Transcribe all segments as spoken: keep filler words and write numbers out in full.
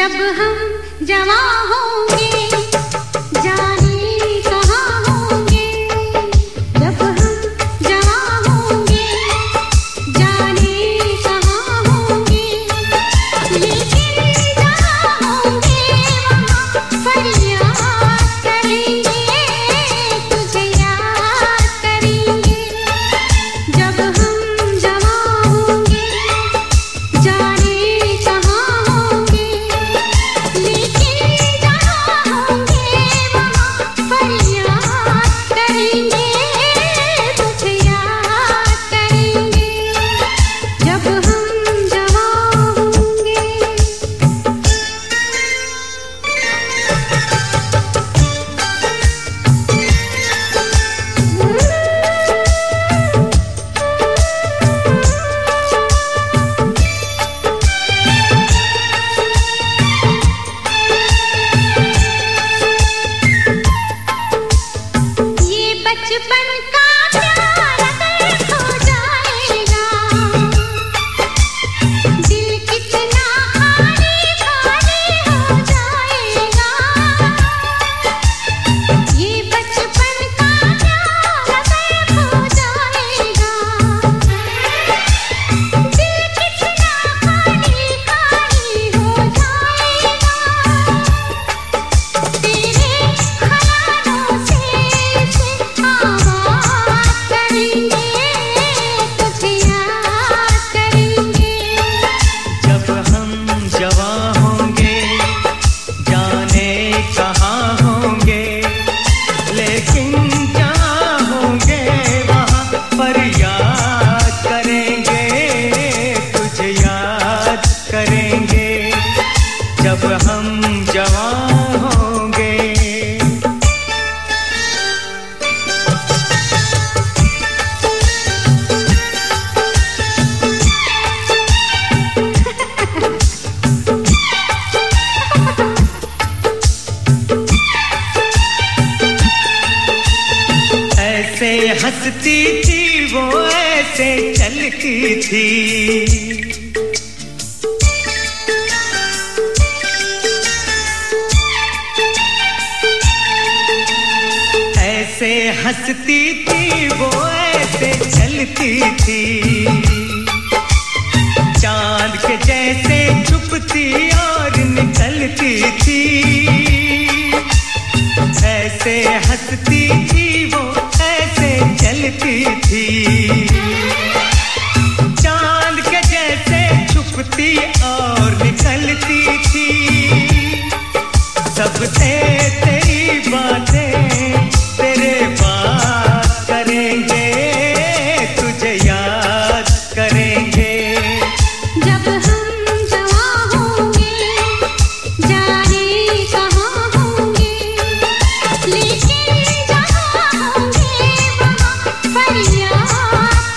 जब हम जवां होंगे जाने कहाँ होंगे, जब हम जवां होंगे जाने कहाँ होंगे, लेकिन जहाँ होंगे वहाँ फरियाद करेंगे, तुझे याद करेंगे। जब हम जवां होंगे जाने कहाँ होंगे, लेकिन जहाँ होंगे वहाँ फरियाद करेंगे, तुझे याद करेंगे। जब हम जवां होंगे। ये बचपन का प्यार अगर खो जाएगा, दिल कितना खाली खाली हो जाएगा। ये बचपन का प्यार अगर खो जाएगा, दिल कितना खाली खाली हो जाएगा। तेरे ख्यालों से इसे आबाद करेंगे, तुझे याद करेंगे। जब हम जवां होंगे जाने कहाँ होंगे, लेकिन जहाँ होंगे वहाँ फरियाद करेंगे, तुझे याद करेंगे। जब हम जवां होंगे। ऐसे हंसती थी वो, ऐसे चलती थी, ऐसे हंसती थी वो, ऐसे चलती थी, चांद के जैसे छुपती और निकलती थी। ऐसे हंसती थी वो, ऐसे चलती थी, चांद के जैसे छुपती और निकलती थी। सबसे तेरी बातें तेरे बात करेंगे, तुझे याद करेंगे। जब हम जवां होंगे जाने कहाँ होंगे, लेकिन जहाँ होंगे वहाँ फरियाद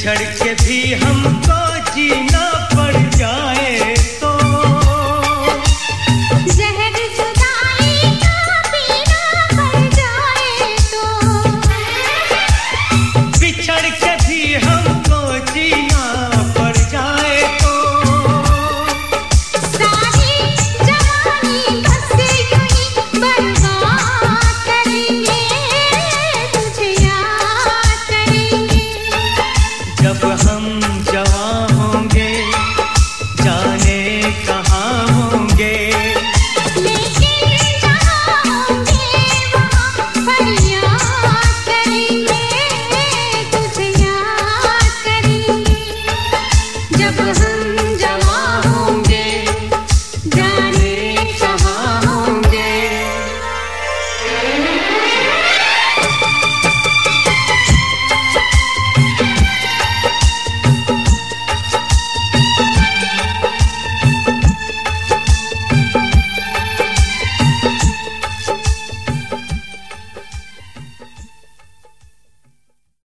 बिछड़ के भी हमको जीना पड़ जाए।